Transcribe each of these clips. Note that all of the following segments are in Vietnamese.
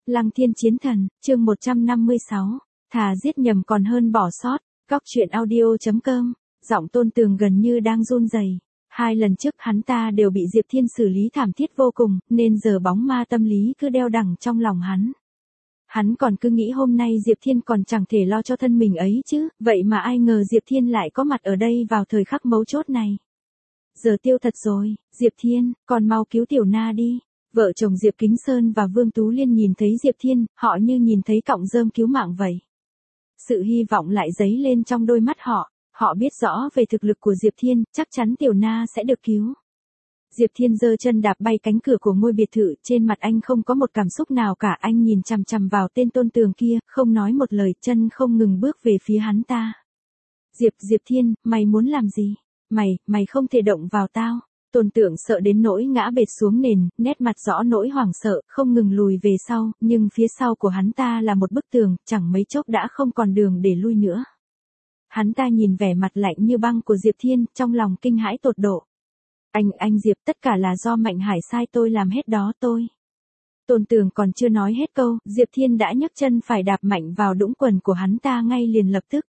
Lăng Thiên Chiến Thần, chương 156, thà giết nhầm còn hơn bỏ sót, góc truyện audio.com, giọng Tôn Tường gần như đang run rẩy. 2 lần trước hắn ta đều bị Diệp Thiên xử lý thảm thiết vô cùng, nên giờ bóng ma tâm lý cứ đeo đẳng trong lòng hắn. Hắn còn cứ nghĩ hôm nay Diệp Thiên còn chẳng thể lo cho thân mình ấy chứ, vậy mà ai ngờ Diệp Thiên lại có mặt ở đây vào thời khắc mấu chốt này. Giờ tiêu thật rồi, Diệp Thiên, còn mau cứu Tiểu Na đi. Vợ chồng Diệp Kính Sơn và Vương Tú Liên nhìn thấy Diệp Thiên, họ như nhìn thấy cọng rơm cứu mạng vậy. Sự hy vọng lại dấy lên trong đôi mắt họ, họ biết rõ về thực lực của Diệp Thiên, chắc chắn Tiểu Na sẽ được cứu. Diệp Thiên giơ chân đạp bay cánh cửa của ngôi biệt thự, trên mặt anh không có một cảm xúc nào cả, anh nhìn chằm chằm vào tên Tôn Tường kia, không nói một lời, chân không ngừng bước về phía hắn ta. Diệp Thiên, mày muốn làm gì? Mày không thể động vào tao. Tôn Tường sợ đến nỗi ngã bệt xuống nền, nét mặt rõ nỗi hoảng sợ, không ngừng lùi về sau, nhưng phía sau của hắn ta là một bức tường, chẳng mấy chốc đã không còn đường để lui nữa. Hắn ta nhìn vẻ mặt lạnh như băng của Diệp Thiên, trong lòng kinh hãi tột độ. Anh Diệp, tất cả là do Mạnh Hải sai tôi làm hết đó tôi. Tôn Tường còn chưa nói hết câu, Diệp Thiên đã nhấc chân phải đạp mạnh vào đũng quần của hắn ta ngay liền lập tức.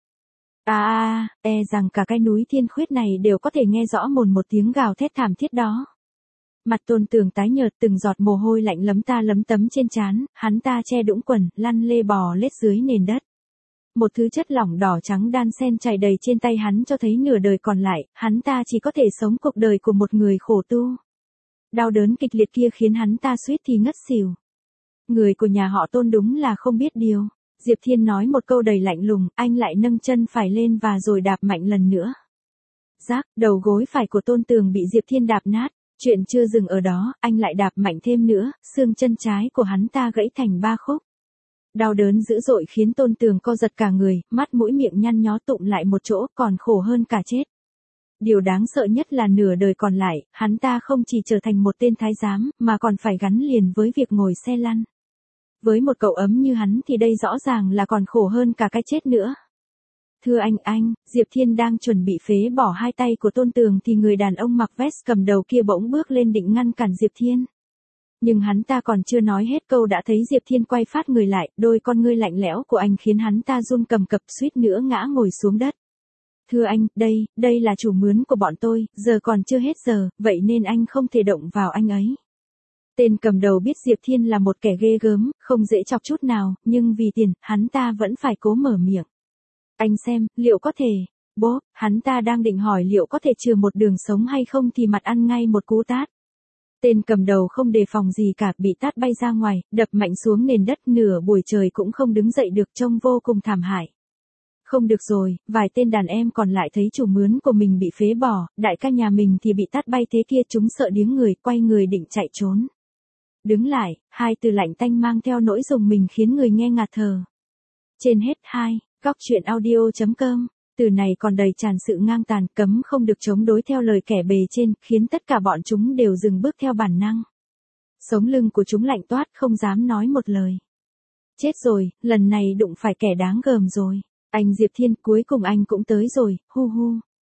Rằng cả cái núi Thiên Khuyết này đều có thể nghe rõ một tiếng gào thét thảm thiết đó. Mặt Tôn Tường tái nhợt, từng giọt mồ hôi lạnh lấm ta lấm tấm trên trán, hắn ta che đũng quần, lăn lê bò lết dưới nền đất. Một thứ chất lỏng đỏ trắng đan xen chảy đầy trên tay hắn cho thấy nửa đời còn lại, hắn ta chỉ có thể sống cuộc đời của một người khổ tu. Đau đớn kịch liệt kia khiến hắn ta suýt thì ngất xỉu. Người của nhà họ Tôn đúng là không biết điều. Diệp Thiên nói một câu đầy lạnh lùng, anh lại nâng chân phải lên và rồi đạp mạnh lần nữa. Rác, đầu gối phải của Tôn Tường bị Diệp Thiên đạp nát, chuyện chưa dừng ở đó, anh lại đạp mạnh thêm nữa, xương chân trái của hắn ta gãy thành 3 khúc. Đau đớn dữ dội khiến Tôn Tường co giật cả người, mắt mũi miệng nhăn nhó tụm lại một chỗ, còn khổ hơn cả chết. Điều đáng sợ nhất là nửa đời còn lại, hắn ta không chỉ trở thành một tên thái giám, mà còn phải gắn liền với việc ngồi xe lăn. Với một cậu ấm như hắn thì đây rõ ràng là còn khổ hơn cả cái chết nữa. Thưa anh, Diệp Thiên đang chuẩn bị phế bỏ 2 tay của Tôn Tường thì người đàn ông mặc vest cầm đầu kia bỗng bước lên định ngăn cản Diệp Thiên. Nhưng hắn ta còn chưa nói hết câu đã thấy Diệp Thiên quay phát người lại, đôi con ngươi lạnh lẽo của anh khiến hắn ta run cầm cập suýt nữa ngã ngồi xuống đất. Thưa anh, đây là chủ mướn của bọn tôi, giờ còn chưa hết giờ, vậy nên anh không thể động vào anh ấy. Tên cầm đầu biết Diệp Thiên là một kẻ ghê gớm, không dễ chọc chút nào, nhưng vì tiền, hắn ta vẫn phải cố mở miệng. Anh xem, liệu có thể... Bốp, hắn ta đang định hỏi liệu có thể trừ một đường sống hay không thì mặt ăn ngay một cú tát. Tên cầm đầu không đề phòng gì cả, bị tát bay ra ngoài, đập mạnh xuống nền đất, nửa buổi trời cũng không đứng dậy được, trông vô cùng thảm hại. Không được rồi, vài tên đàn em còn lại thấy chủ mướn của mình bị phế bỏ, đại ca nhà mình thì bị tát bay thế kia, chúng sợ điếng người, quay người định chạy trốn. Đứng lại, 2 từ lạnh tanh mang theo nỗi rùng mình khiến người nghe ngạt thở. Trên hết 2, góc truyện audio.com, từ này còn đầy tràn sự ngang tàn, cấm không được chống đối theo lời kẻ bề trên, khiến tất cả bọn chúng đều dừng bước theo bản năng. Sống lưng của chúng lạnh toát, không dám nói một lời. Chết rồi, lần này đụng phải kẻ đáng gờm rồi. Anh Diệp Thiên, cuối cùng anh cũng tới rồi, hu.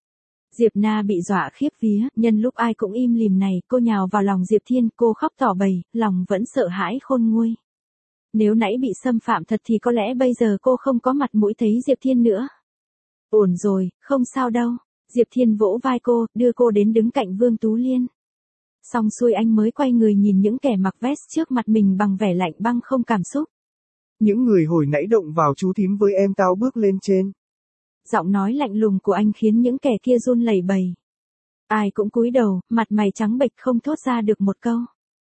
Diệp Na bị dọa khiếp vía, nhân lúc ai cũng im lìm này, cô nhào vào lòng Diệp Thiên, cô khóc tỏ bày, lòng vẫn sợ hãi khôn nguôi. Nếu nãy bị xâm phạm thật thì có lẽ bây giờ cô không có mặt mũi thấy Diệp Thiên nữa. Ổn rồi, không sao đâu. Diệp Thiên vỗ vai cô, đưa cô đến đứng cạnh Vương Tú Liên. Xong xuôi anh mới quay người nhìn những kẻ mặc vest trước mặt mình bằng vẻ lạnh băng không cảm xúc. Những người hồi nãy động vào chú thím với em tao bước lên trên. Giọng nói lạnh lùng của anh khiến những kẻ kia run lẩy bẩy. Ai cũng cúi đầu, mặt mày trắng bệch không thốt ra được một câu.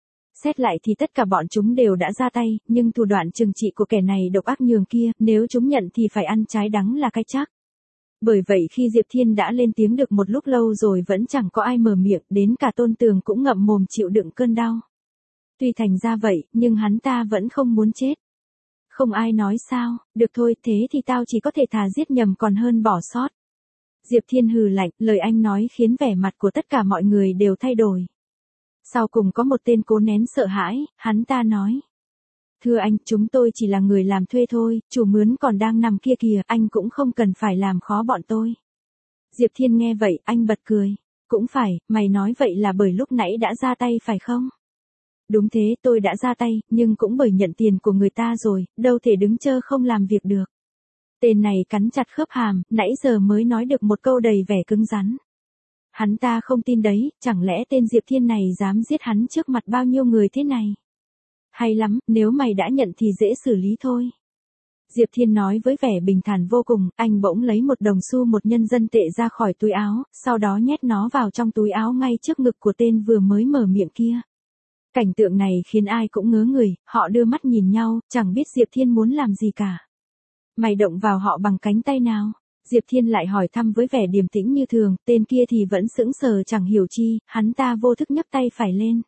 Xét lại thì tất cả bọn chúng đều đã ra tay, nhưng thủ đoạn trừng trị của kẻ này độc ác nhường kia, nếu chúng nhận thì phải ăn trái đắng là cái chắc. Bởi vậy khi Diệp Thiên đã lên tiếng được một lúc lâu rồi vẫn chẳng có ai mở miệng, đến cả Tôn Tường cũng ngậm mồm chịu đựng cơn đau. Tuy thành ra vậy, nhưng hắn ta vẫn không muốn chết. Không ai nói sao, được thôi, thế thì tao chỉ có thể thà giết nhầm còn hơn bỏ sót. Diệp Thiên hừ lạnh, lời anh nói khiến vẻ mặt của tất cả mọi người đều thay đổi. Sau cùng có một tên cố nén sợ hãi, hắn ta nói. Thưa anh, chúng tôi chỉ là người làm thuê thôi, chủ mướn còn đang nằm kia kìa, anh cũng không cần phải làm khó bọn tôi. Diệp Thiên nghe vậy, anh bật cười. Cũng phải, mày nói vậy là bởi lúc nãy đã ra tay phải không? Đúng thế, tôi đã ra tay, nhưng cũng bởi nhận tiền của người ta rồi, đâu thể đứng chơ không làm việc được. Tên này cắn chặt khớp hàm, nãy giờ mới nói được một câu đầy vẻ cứng rắn. Hắn ta không tin đấy, chẳng lẽ tên Diệp Thiên này dám giết hắn trước mặt bao nhiêu người thế này? Hay lắm, nếu mày đã nhận thì dễ xử lý thôi. Diệp Thiên nói với vẻ bình thản vô cùng, anh bỗng lấy một đồng xu một nhân dân tệ ra khỏi túi áo, sau đó nhét nó vào trong túi áo ngay trước ngực của tên vừa mới mở miệng kia. Cảnh tượng này khiến ai cũng ngớ người, họ đưa mắt nhìn nhau, chẳng biết Diệp Thiên muốn làm gì cả. Mày động vào họ bằng cánh tay nào? Diệp Thiên lại hỏi thăm với vẻ điềm tĩnh như thường, tên kia thì vẫn sững sờ chẳng hiểu chi, hắn ta vô thức nhấc tay phải lên.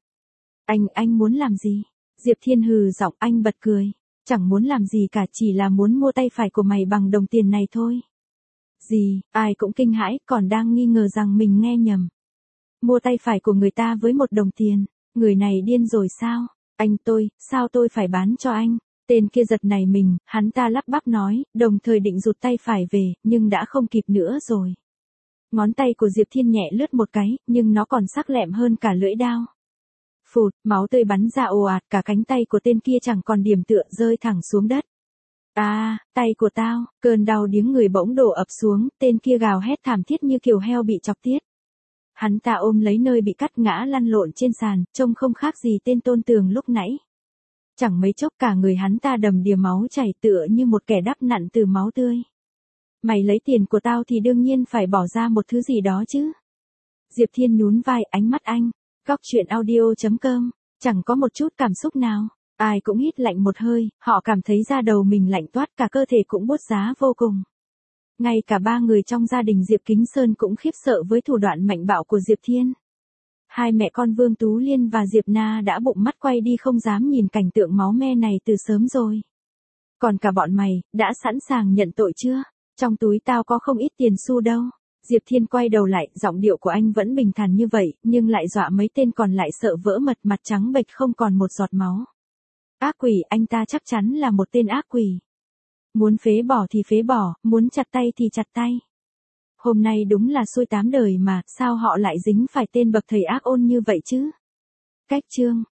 Anh muốn làm gì? Diệp Thiên hừ giọng, anh bật cười. Chẳng muốn làm gì cả, chỉ là muốn mua tay phải của mày bằng đồng tiền này thôi. Gì? Ai cũng kinh hãi, còn đang nghi ngờ rằng mình nghe nhầm. Mua tay phải của người ta với 1 đồng tiền. Người này điên rồi sao? Sao tôi phải bán cho anh? Tên kia giật nảy mình, hắn ta lắp bắp nói, đồng thời định rụt tay phải về, nhưng đã không kịp nữa rồi. Ngón tay của Diệp Thiên nhẹ lướt một cái, nhưng nó còn sắc lẹm hơn cả lưỡi dao. Phụt, máu tươi bắn ra ồ ạt, cả cánh tay của tên kia chẳng còn điểm tựa, rơi thẳng xuống đất. À, tay của tao, cơn đau điếng người bỗng đổ ập xuống, tên kia gào hét thảm thiết như kiểu heo bị chọc tiết. Hắn ta ôm lấy nơi bị cắt ngã lăn lộn trên sàn, trông không khác gì tên Tôn Tường lúc nãy. Chẳng mấy chốc cả người hắn ta đầm đìa máu chảy tựa như một kẻ đắp nặn từ máu tươi. Mày lấy tiền của tao thì đương nhiên phải bỏ ra một thứ gì đó chứ. Diệp Thiên nhún vai, ánh mắt anh. Góc truyện audio.com, chẳng có một chút cảm xúc nào. Ai cũng hít lạnh một hơi, họ cảm thấy da đầu mình lạnh toát, cả cơ thể cũng buốt giá vô cùng. Ngay cả 3 người trong gia đình Diệp Kính Sơn cũng khiếp sợ với thủ đoạn mạnh bạo của Diệp Thiên. Hai mẹ con Vương Tú Liên và Diệp Na đã bụng mắt quay đi không dám nhìn cảnh tượng máu me này từ sớm rồi. Còn cả bọn mày, đã sẵn sàng nhận tội chưa? Trong túi tao có không ít tiền xu đâu. Diệp Thiên quay đầu lại, giọng điệu của anh vẫn bình thản như vậy, nhưng lại dọa mấy tên còn lại sợ vỡ mật, mặt trắng bệch không còn một giọt máu. Ác quỷ, anh ta chắc chắn là một tên ác quỷ. Muốn phế bỏ thì phế bỏ, muốn chặt tay thì chặt tay. Hôm nay đúng là xui 8 đời mà, sao họ lại dính phải tên bậc thầy ác ôn như vậy chứ? Cách chương